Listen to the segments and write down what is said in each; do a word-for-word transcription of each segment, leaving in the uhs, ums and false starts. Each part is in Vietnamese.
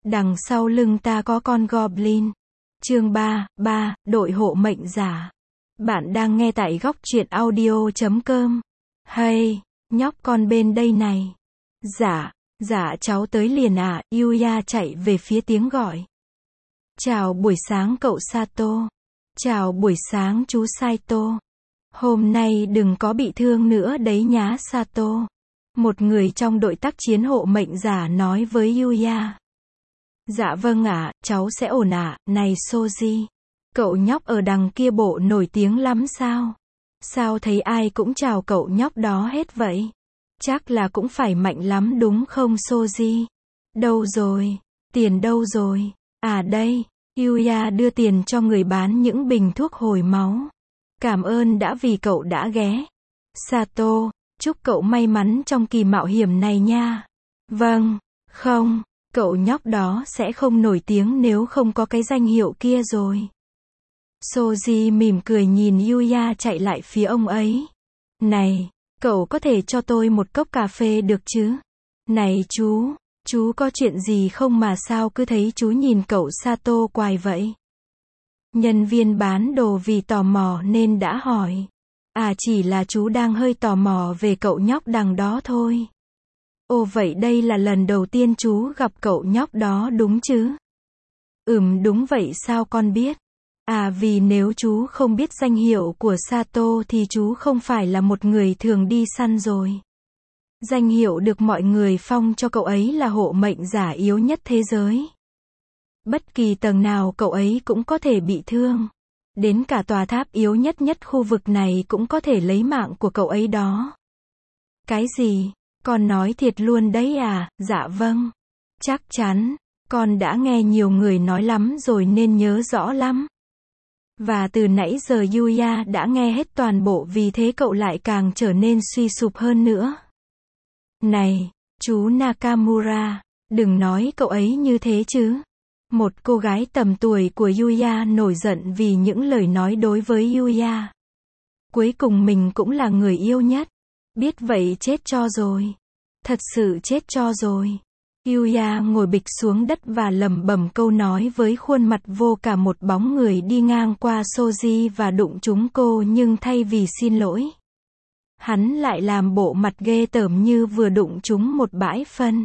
Đằng sau lưng ta có con goblin. Chương ba, ba, đội hộ mệnh giả. Bạn đang nghe tại góc truyện audio chấm com. Hay, nhóc con bên đây này. Dạ, dạ cháu tới liền ạ. À. Yuya chạy về phía tiếng gọi. Chào buổi sáng cậu Sato. Chào buổi sáng chú Saito. Hôm nay đừng có bị thương nữa đấy nhá Sato. Một người trong đội tác chiến hộ mệnh giả nói với Yuya. Dạ vâng ạ, cháu sẽ ổn ạ. Này Soji, cậu nhóc ở đằng kia bộ nổi tiếng lắm sao? Sao thấy ai cũng chào cậu nhóc đó hết vậy? Chắc là cũng phải mạnh lắm đúng không Soji? Đâu rồi? Tiền đâu rồi? À đây, Yuya đưa tiền cho người bán những bình thuốc hồi máu. Cảm ơn đã vì cậu đã ghé. Sato, chúc cậu may mắn trong kỳ mạo hiểm này nha. Vâng, không. Cậu nhóc đó sẽ không nổi tiếng nếu không có cái danh hiệu kia rồi. Soji mỉm cười nhìn Yuya chạy lại phía ông ấy. Này, cậu có thể cho tôi một cốc cà phê được chứ? Này chú, chú có chuyện gì không mà sao cứ thấy chú nhìn cậu Sato quài vậy? Nhân viên bán đồ vì tò mò nên đã hỏi. À chỉ là chú đang hơi tò mò về cậu nhóc đằng đó thôi. Ồ vậy đây là lần đầu tiên chú gặp cậu nhóc đó đúng chứ? Ừm đúng vậy sao con biết? À vì nếu chú không biết danh hiệu của Sato thì chú không phải là một người thường đi săn rồi. Danh hiệu được mọi người phong cho cậu ấy là hộ mệnh giả yếu nhất thế giới. Bất kỳ tầng nào cậu ấy cũng có thể bị thương. Đến cả tòa tháp yếu nhất nhất khu vực này cũng có thể lấy mạng của cậu ấy đó. Cái gì? Con nói thiệt luôn đấy à? Dạ vâng. Chắc chắn. Con đã nghe nhiều người nói lắm rồi nên nhớ rõ lắm. Và từ nãy giờ Yuya đã nghe hết toàn bộ vì thế cậu lại càng trở nên suy sụp hơn nữa. Này, chú Nakamura, đừng nói cậu ấy như thế chứ. Một cô gái tầm tuổi của Yuya nổi giận vì những lời nói đối với Yuya. Cuối cùng mình cũng là người yêu nhất. Biết vậy chết cho rồi. Thật sự chết cho rồi. Yuya ngồi bịch xuống đất và lẩm bẩm câu nói với khuôn mặt vô cả một bóng người đi ngang qua Soji và đụng trúng cô nhưng thay vì xin lỗi. Hắn lại làm bộ mặt ghê tởm như vừa đụng trúng một bãi phân.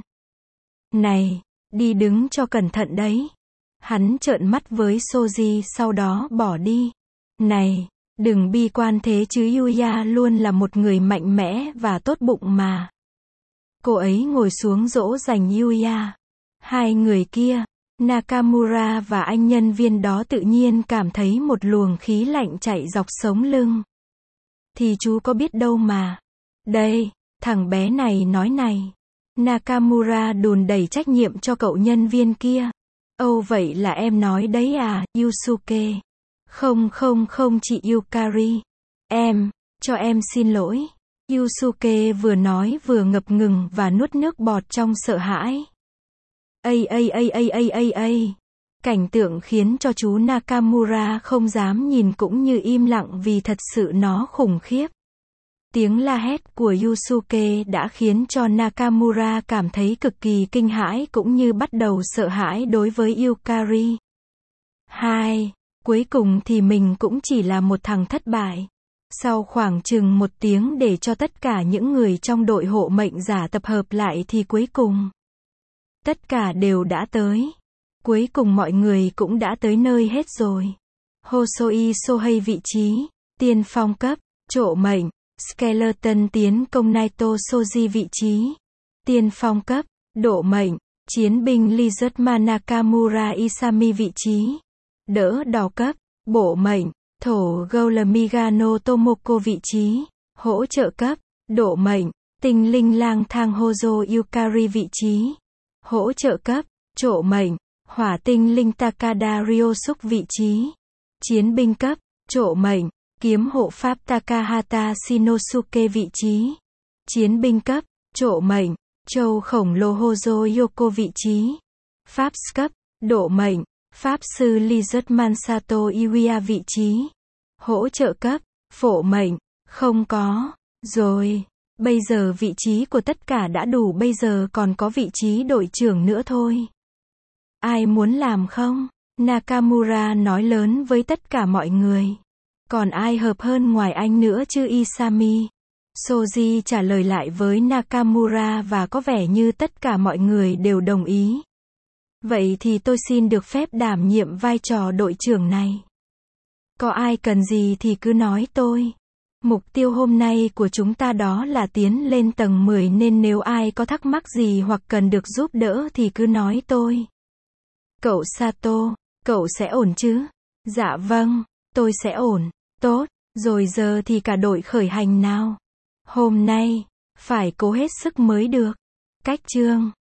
Này, đi đứng cho cẩn thận đấy. Hắn trợn mắt với Soji sau đó bỏ đi. Này, đừng bi quan thế chứ Yuya luôn là một người mạnh mẽ và tốt bụng mà. Cô ấy ngồi xuống dỗ dành Yuya. Hai người kia, Nakamura và anh nhân viên đó tự nhiên cảm thấy một luồng khí lạnh chạy dọc sống lưng. Thì chú có biết đâu mà. Đây, thằng bé này nói này. Nakamura đùn đẩy trách nhiệm cho cậu nhân viên kia. Ồ vậy là em nói đấy à, Yusuke. Không không không chị Yukari. Em, cho em xin lỗi. Yusuke vừa nói vừa ngập ngừng và nuốt nước bọt trong sợ hãi. Ây ây ây ây ây ây ây. Cảnh tượng khiến cho chú Nakamura không dám nhìn cũng như im lặng vì thật sự nó khủng khiếp. Tiếng la hét của Yusuke đã khiến cho Nakamura cảm thấy cực kỳ kinh hãi cũng như bắt đầu sợ hãi đối với Yukari. Hai, cuối cùng thì mình cũng chỉ là một thằng thất bại. Sau khoảng chừng một tiếng để cho tất cả những người trong đội hộ mệnh giả tập hợp lại thì cuối cùng tất cả đều đã tới. Cuối cùng mọi người cũng đã tới nơi hết rồi. Hosoi Sohei vị trí tiên phong cấp trộ mệnh. Skeleton tiến công Naito Soji vị trí tiên phong cấp độ mệnh. Chiến binh Lizardman Nakamura Isami vị trí đỡ đỏ cấp bổ mệnh. Thổ Golem Migano Tomoko vị trí hỗ trợ cấp độ mệnh. Tinh linh lang thang Hojo Yukari vị trí hỗ trợ cấp trộ mệnh. Hỏa tinh linh Takada Ryosuke vị trí chiến binh cấp trộ mệnh. Kiếm hộ pháp Takahata Shinosuke vị trí chiến binh cấp trộ mệnh. Châu khổng lồ Hojo Yoko vị trí pháp cấp độ mệnh. Pháp sư Lizardman Sato Iwia vị trí hỗ trợ cấp phổ mệnh. Không có rồi. Bây giờ vị trí của tất cả đã đủ, bây giờ còn có vị trí đội trưởng nữa thôi. Ai muốn làm không? Nakamura nói lớn với tất cả mọi người. Còn ai hợp hơn ngoài anh nữa chứ Isami? Soji trả lời lại với Nakamura và có vẻ như tất cả mọi người đều đồng ý. Vậy thì tôi xin được phép đảm nhiệm vai trò đội trưởng này. Có ai cần gì thì cứ nói tôi. Mục tiêu hôm nay của chúng ta đó là tiến lên tầng mười nên nếu ai có thắc mắc gì hoặc cần được giúp đỡ thì cứ nói tôi. Cậu Sato, cậu sẽ ổn chứ? Dạ vâng, tôi sẽ ổn. Tốt, rồi giờ thì cả đội khởi hành nào. Hôm nay, phải cố hết sức mới được. Cách chương